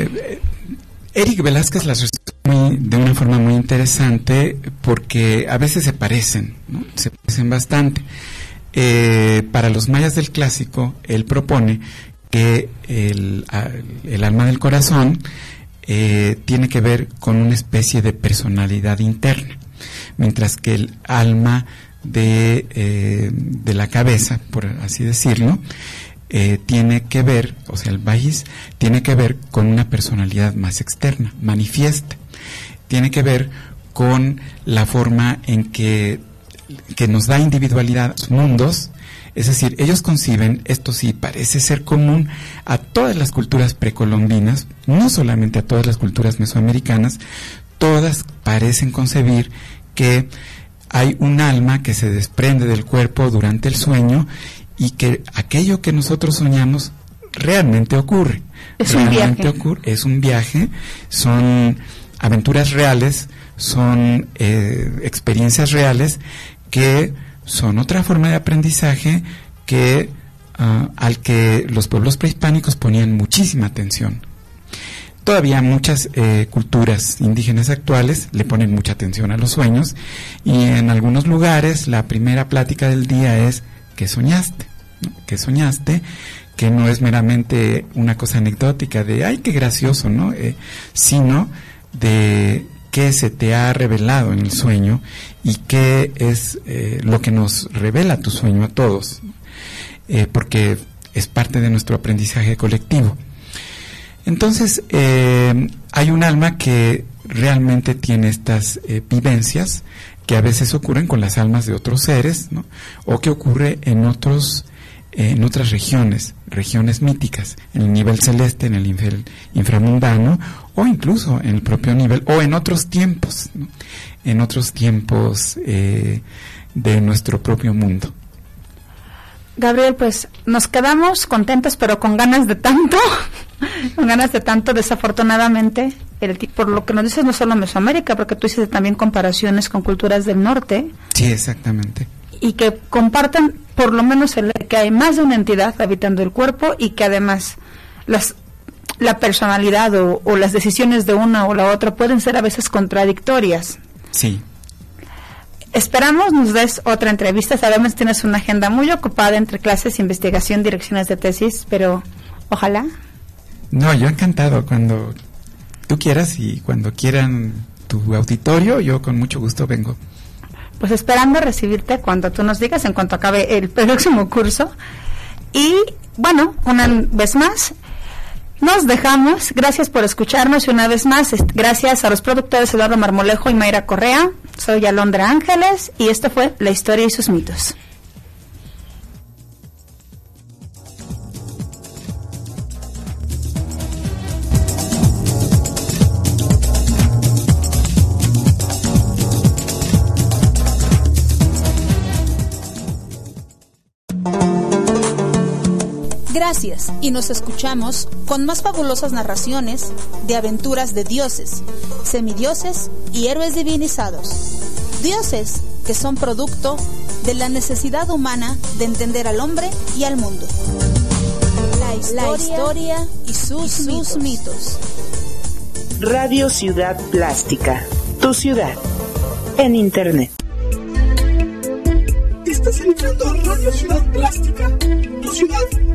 Eric Velázquez las resume de una forma muy interesante porque a veces se parecen, ¿no? Se parecen bastante. Para los mayas del clásico, él propone que el alma del corazón tiene que ver con una especie de personalidad interna, mientras que el alma de la cabeza, por así decirlo, tiene que ver, o sea, el Bahis tiene que ver con una personalidad más externa, manifiesta, tiene que ver con la forma en que nos da individualidad a los mundos. Es decir, ellos conciben, esto sí parece ser común a todas las culturas precolombinas, no solamente a todas las culturas mesoamericanas, todas parecen concebir que hay un alma que se desprende del cuerpo durante el sueño y que aquello que nosotros soñamos realmente ocurre. Es un viaje, son aventuras reales, son experiencias reales que son otra forma de aprendizaje que al que los pueblos prehispánicos ponían muchísima atención. Todavía muchas culturas indígenas actuales le ponen mucha atención a los sueños, y en algunos lugares la primera plática del día es ¿qué soñaste? ¿No? ¿Qué soñaste? Que no es meramente una cosa anecdótica de ¡ay, qué gracioso!, ¿no? Sino de qué se te ha revelado en el sueño y qué es lo que nos revela tu sueño a todos, porque es parte de nuestro aprendizaje colectivo. Entonces, hay un alma que realmente tiene estas vivencias que a veces ocurren con las almas de otros seres, ¿no? O que ocurre en otras regiones míticas, en el nivel celeste, en el inframundano, o incluso en el propio nivel, o en otros tiempos, ¿no? En otros tiempos de nuestro propio mundo. Gabriel, pues nos quedamos contentos, pero con ganas de tanto, desafortunadamente, por lo que nos dices, no solo Mesoamérica, porque tú hiciste también comparaciones con culturas del norte. Sí, exactamente. Y que comparten por lo menos que hay más de una entidad habitando el cuerpo, y que además la personalidad o las decisiones de una o la otra pueden ser a veces contradictorias. Sí. Esperamos nos des otra entrevista. Sabemos que tienes una agenda muy ocupada entre clases, investigación, direcciones de tesis, pero ojalá. No, yo encantado. Cuando tú quieras y cuando quieran tu auditorio, yo con mucho gusto vengo. Pues esperando recibirte cuando tú nos digas, en cuanto acabe el próximo curso. Y bueno, una vez más, nos dejamos. Gracias por escucharnos, y una vez más, gracias a los productores Eduardo Marmolejo y Mayra Correa. Soy Alondra Ángeles, y esto fue La Historia y sus mitos. Gracias, y nos escuchamos con más fabulosas narraciones de aventuras de dioses, semidioses y héroes divinizados. Dioses que son producto de la necesidad humana de entender al hombre y al mundo. La historia y sus mitos. Radio Ciudad Plástica, tu ciudad en Internet. Estás entrando a Radio Ciudad Plástica, tu ciudad